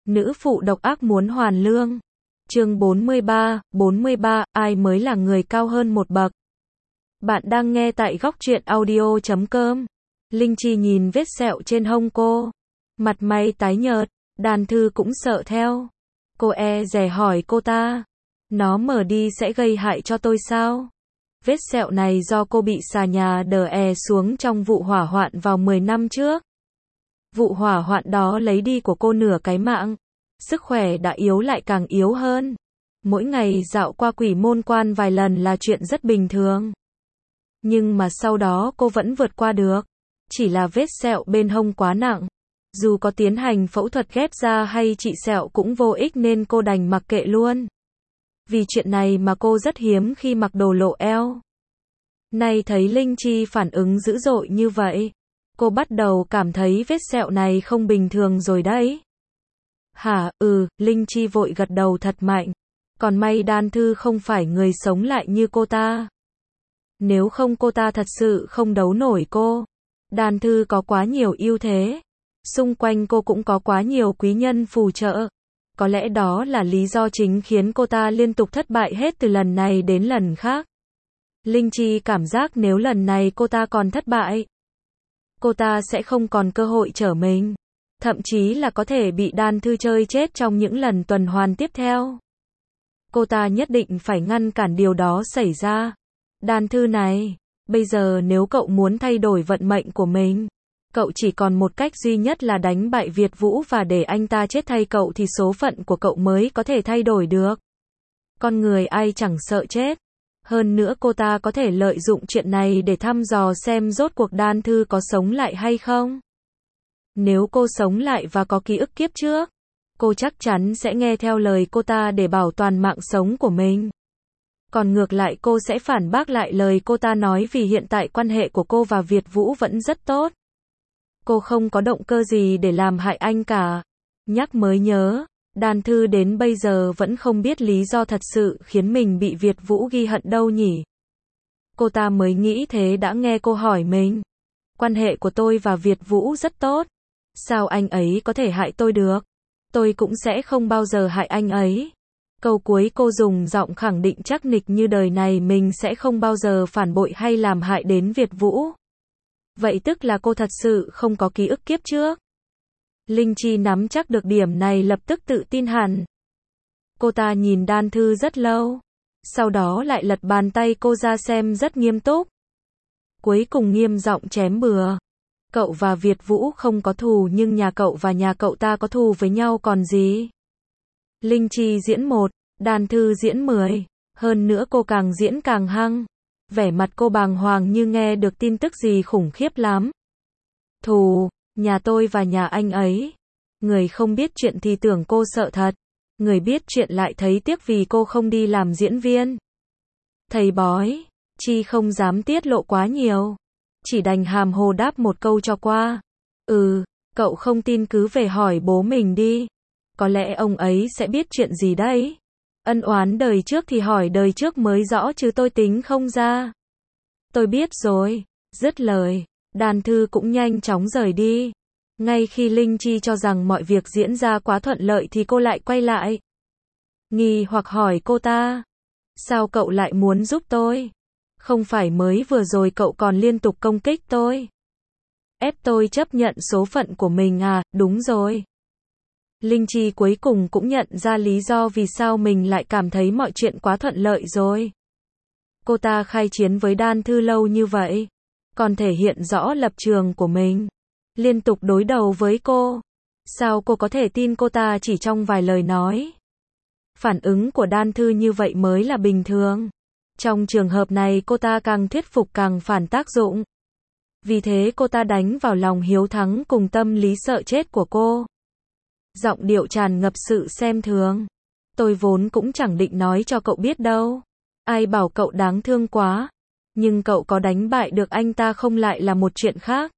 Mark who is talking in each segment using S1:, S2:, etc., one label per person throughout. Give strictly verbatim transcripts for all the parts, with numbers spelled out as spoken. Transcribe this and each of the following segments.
S1: Nữ phụ độc ác muốn hoàn lương. Chương bốn mươi ba, bốn mươi ba, ai mới là người cao hơn một bậc. Bạn đang nghe tại góc truyện audio chấm com. Linh Chi nhìn vết sẹo trên hông cô. Mặt mày tái nhợt, Đan Thư cũng sợ theo. Cô e dè hỏi cô ta. Nó mở đi sẽ gây hại cho tôi sao? Vết sẹo này do cô bị xà nhà đờ è xuống trong vụ hỏa hoạn vào mười năm trước. Vụ hỏa hoạn đó lấy đi của cô nửa cái mạng. Sức khỏe đã yếu lại càng yếu hơn. Mỗi ngày dạo qua quỷ môn quan vài lần là chuyện rất bình thường. Nhưng mà sau đó cô vẫn vượt qua được. Chỉ là vết sẹo bên hông quá nặng. Dù có tiến hành phẫu thuật ghép da hay trị sẹo cũng vô ích nên cô đành mặc kệ luôn. Vì chuyện này mà cô rất hiếm khi mặc đồ lộ eo. Nay thấy Linh Chi phản ứng dữ dội như vậy, cô bắt đầu cảm thấy vết sẹo này không bình thường rồi đấy. Hả, ừ, Linh Chi vội gật đầu thật mạnh. Còn may Đan Thư không phải người sống lại như cô ta. Nếu không cô ta thật sự không đấu nổi cô. Đan Thư có quá nhiều ưu thế. Xung quanh cô cũng có quá nhiều quý nhân phù trợ. Có lẽ đó là lý do chính khiến cô ta liên tục thất bại hết từ lần này đến lần khác. Linh Chi cảm giác nếu lần này cô ta còn thất bại, cô ta sẽ không còn cơ hội trở mình. Thậm chí là có thể bị Đan Thư chơi chết trong những lần tuần hoàn tiếp theo. Cô ta nhất định phải ngăn cản điều đó xảy ra. Đan Thư này, bây giờ nếu cậu muốn thay đổi vận mệnh của mình, cậu chỉ còn một cách duy nhất là đánh bại Việt Vũ và để anh ta chết thay cậu thì số phận của cậu mới có thể thay đổi được. Con người ai chẳng sợ chết. Hơn nữa cô ta có thể lợi dụng chuyện này để thăm dò xem rốt cuộc Đan Thư có sống lại hay không. Nếu cô sống lại và có ký ức kiếp trước, cô chắc chắn sẽ nghe theo lời cô ta để bảo toàn mạng sống của mình. Còn ngược lại cô sẽ phản bác lại lời cô ta nói vì hiện tại quan hệ của cô và Việt Vũ vẫn rất tốt. Cô không có động cơ gì để làm hại anh cả. Nhắc mới nhớ, Đan Thư đến bây giờ vẫn không biết lý do thật sự khiến mình bị Việt Vũ ghi hận đâu nhỉ. Cô ta mới nghĩ thế đã nghe cô hỏi mình. Quan hệ của tôi và Việt Vũ rất tốt. Sao anh ấy có thể hại tôi được? Tôi cũng sẽ không bao giờ hại anh ấy. Câu cuối cô dùng giọng khẳng định chắc nịch như đời này mình sẽ không bao giờ phản bội hay làm hại đến Việt Vũ. Vậy tức là cô thật sự không có ký ức kiếp trước. Linh Chi nắm chắc được điểm này lập tức tự tin hẳn. Cô ta nhìn Đan Thư rất lâu. Sau đó lại lật bàn tay cô ra xem rất nghiêm túc. Cuối cùng nghiêm giọng chém bừa. Cậu và Việt Vũ không có thù nhưng nhà cậu và nhà cậu ta có thù với nhau còn gì. Linh Chi diễn một, Đan Thư diễn mười. Hơn nữa cô càng diễn càng hăng. Vẻ mặt cô bàng hoàng như nghe được tin tức gì khủng khiếp lắm. Thù, nhà tôi và nhà anh ấy. Người không biết chuyện thì tưởng cô sợ thật. Người biết chuyện lại thấy tiếc vì cô không đi làm diễn viên. Thầy bói, Chi không dám tiết lộ quá nhiều. Chỉ đành hàm hồ đáp một câu cho qua. Ừ, cậu không tin cứ về hỏi bố mình đi. Có lẽ ông ấy sẽ biết chuyện gì đấy. Ân oán đời trước thì hỏi đời trước mới rõ chứ tôi tính không ra. Tôi biết rồi. Dứt lời, Đan Thư cũng nhanh chóng rời đi. Ngay khi Linh Chi cho rằng mọi việc diễn ra quá thuận lợi thì cô lại quay lại. Nghi hoặc hỏi cô ta. Sao cậu lại muốn giúp tôi? Không phải mới vừa rồi cậu còn liên tục công kích tôi. Ép tôi chấp nhận số phận của mình à, đúng rồi. Linh Chi cuối cùng cũng nhận ra lý do vì sao mình lại cảm thấy mọi chuyện quá thuận lợi rồi. Cô ta khai chiến với Đan Thư lâu như vậy, còn thể hiện rõ lập trường của mình. Liên tục đối đầu với cô. Sao cô có thể tin cô ta chỉ trong vài lời nói? Phản ứng của Đan Thư như vậy mới là bình thường. Trong trường hợp này cô ta càng thuyết phục càng phản tác dụng. Vì thế cô ta đánh vào lòng hiếu thắng cùng tâm lý sợ chết của cô. Giọng điệu tràn ngập sự xem thường. Tôi vốn cũng chẳng định nói cho cậu biết đâu. Ai bảo cậu đáng thương quá. Nhưng cậu có đánh bại được anh ta không lại là một chuyện khác.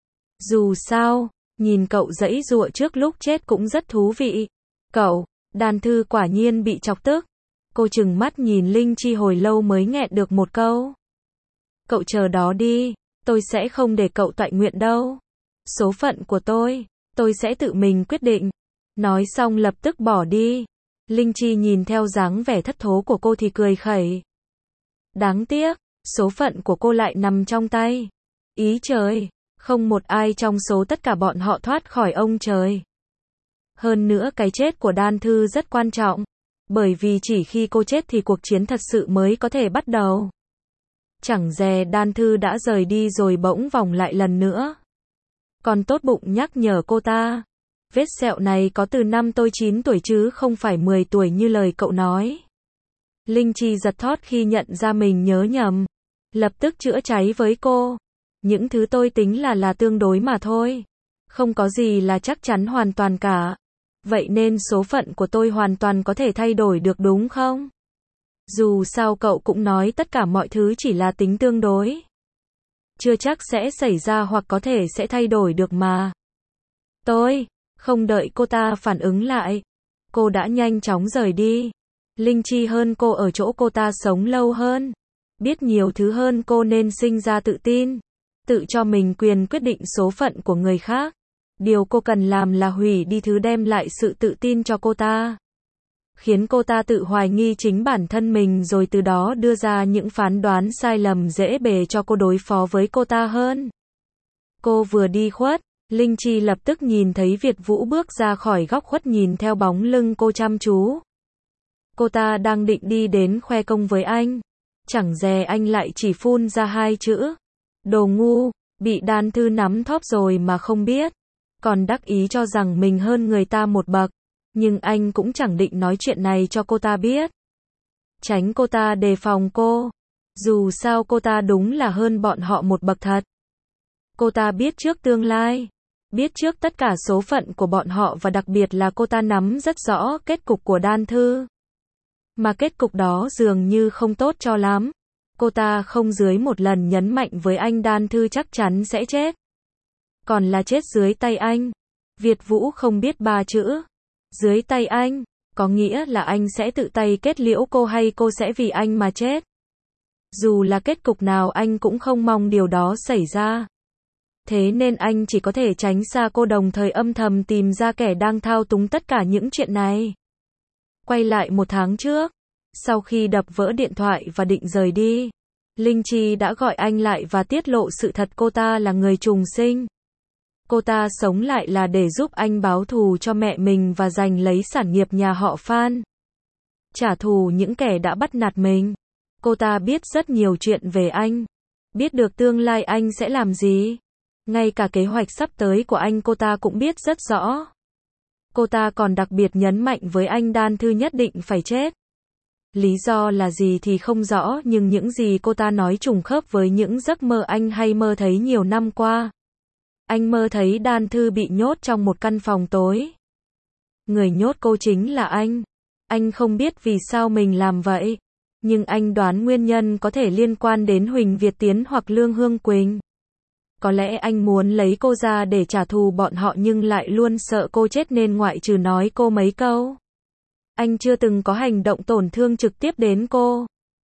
S1: Dù sao, nhìn cậu giãy giụa trước lúc chết cũng rất thú vị. Cậu, Đan Thư quả nhiên bị chọc tức. Cô trừng mắt nhìn Linh Chi hồi lâu mới nghẹn được một câu. Cậu chờ đó đi, tôi sẽ không để cậu toại nguyện đâu. Số phận của tôi, tôi sẽ tự mình quyết định. Nói xong lập tức bỏ đi. Linh Chi nhìn theo dáng vẻ thất thố của cô thì cười khẩy. Đáng tiếc, số phận của cô lại nằm trong tay. Ý trời, không một ai trong số tất cả bọn họ thoát khỏi ông trời. Hơn nữa cái chết của Đan Thư rất quan trọng. Bởi vì chỉ khi cô chết thì cuộc chiến thật sự mới có thể bắt đầu. Chẳng dè Đan Thư đã rời đi rồi bỗng vòng lại lần nữa. Còn tốt bụng nhắc nhở cô ta. Vết sẹo này có từ năm tôi chín tuổi chứ không phải mười tuổi như lời cậu nói. Linh Chi giật thót khi nhận ra mình nhớ nhầm. Lập tức chữa cháy với cô. Những thứ tôi tính là là tương đối mà thôi. Không có gì là chắc chắn hoàn toàn cả. Vậy nên số phận của tôi hoàn toàn có thể thay đổi được đúng không? Dù sao cậu cũng nói tất cả mọi thứ chỉ là tính tương đối. Chưa chắc sẽ xảy ra hoặc có thể sẽ thay đổi được mà. Tôi, không đợi cô ta phản ứng lại. Cô đã nhanh chóng rời đi. Linh Chi hơn cô ở chỗ cô ta sống lâu hơn. Biết nhiều thứ hơn cô nên sinh ra tự tin. Tự cho mình quyền quyết định số phận của người khác. Điều cô cần làm là hủy đi thứ đem lại sự tự tin cho cô ta. Khiến cô ta tự hoài nghi chính bản thân mình rồi từ đó đưa ra những phán đoán sai lầm dễ bề cho cô đối phó với cô ta hơn. Cô vừa đi khuất, Linh Chi lập tức nhìn thấy Việt Vũ bước ra khỏi góc khuất nhìn theo bóng lưng cô chăm chú. Cô ta đang định đi đến khoe công với anh. Chẳng dè anh lại chỉ phun ra hai chữ. Đồ ngu, bị Đan Thư nắm thóp rồi mà không biết. Còn đắc ý cho rằng mình hơn người ta một bậc. Nhưng anh cũng chẳng định nói chuyện này cho cô ta biết. Tránh cô ta đề phòng cô. Dù sao cô ta đúng là hơn bọn họ một bậc thật. Cô ta biết trước tương lai. Biết trước tất cả số phận của bọn họ và đặc biệt là cô ta nắm rất rõ kết cục của Đan Thư. Mà kết cục đó dường như không tốt cho lắm. Cô ta không dưới một lần nhấn mạnh với anh Đan Thư chắc chắn sẽ chết. Còn là chết dưới tay anh. Việt Vũ không biết ba chữ. Dưới tay anh, có nghĩa là anh sẽ tự tay kết liễu cô hay cô sẽ vì anh mà chết. Dù là kết cục nào anh cũng không mong điều đó xảy ra. Thế nên anh chỉ có thể tránh xa cô đồng thời âm thầm tìm ra kẻ đang thao túng tất cả những chuyện này. Quay lại một tháng trước, sau khi đập vỡ điện thoại và định rời đi, Linh Chi đã gọi anh lại và tiết lộ sự thật cô ta là người trùng sinh. Cô ta sống lại là để giúp anh báo thù cho mẹ mình và giành lấy sản nghiệp nhà họ Phan. Trả thù những kẻ đã bắt nạt mình. Cô ta biết rất nhiều chuyện về anh. Biết được tương lai anh sẽ làm gì. Ngay cả kế hoạch sắp tới của anh cô ta cũng biết rất rõ. Cô ta còn đặc biệt nhấn mạnh với anh Đan Thư nhất định phải chết. Lý do là gì thì không rõ nhưng những gì cô ta nói trùng khớp với những giấc mơ anh hay mơ thấy nhiều năm qua. Anh mơ thấy Đan Thư bị nhốt trong một căn phòng tối. Người nhốt cô chính là anh. Anh không biết vì sao mình làm vậy. Nhưng anh đoán nguyên nhân có thể liên quan đến Huỳnh Việt Tiến hoặc Lương Hương Quỳnh. Có lẽ anh muốn lấy cô ra để trả thù bọn họ nhưng lại luôn sợ cô chết nên ngoại trừ nói cô mấy câu. Anh chưa từng có hành động tổn thương trực tiếp đến cô.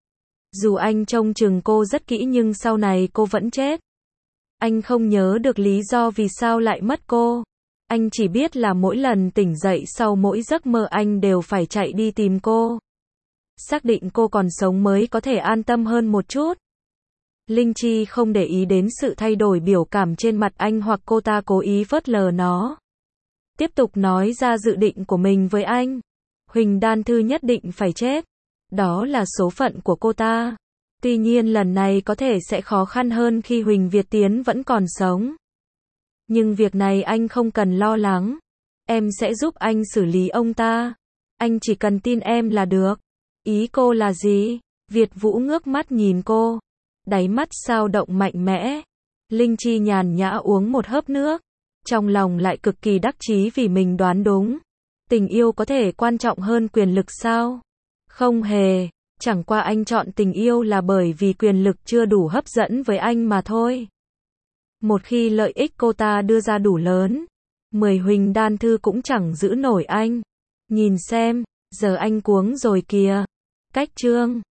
S1: Dù anh trông chừng cô rất kỹ nhưng sau này cô vẫn chết. Anh không nhớ được lý do vì sao lại mất cô. Anh chỉ biết là mỗi lần tỉnh dậy sau mỗi giấc mơ anh đều phải chạy đi tìm cô. Xác định cô còn sống mới có thể an tâm hơn một chút. Linh Chi không để ý đến sự thay đổi biểu cảm trên mặt anh hoặc cô ta cố ý phớt lờ nó. Tiếp tục nói ra dự định của mình với anh. Huỳnh Đan Thư nhất định phải chết. Đó là số phận của cô ta. Tuy nhiên lần này có thể sẽ khó khăn hơn khi Huỳnh Việt Tiến vẫn còn sống. Nhưng việc này anh không cần lo lắng. Em sẽ giúp anh xử lý ông ta. Anh chỉ cần tin em là được. Ý cô là gì? Việt Vũ ngước mắt nhìn cô. Đáy mắt sao động mạnh mẽ. Linh Chi nhàn nhã uống một hớp nước. Trong lòng lại cực kỳ đắc chí vì mình đoán đúng. Tình yêu có thể quan trọng hơn quyền lực sao? Không hề. Chẳng qua anh chọn tình yêu là bởi vì quyền lực chưa đủ hấp dẫn với anh mà thôi. Một khi lợi ích cô ta đưa ra đủ lớn, mười Huỳnh Đan Thư cũng chẳng giữ nổi anh. Nhìn xem, giờ anh cuống rồi kìa. Cách chương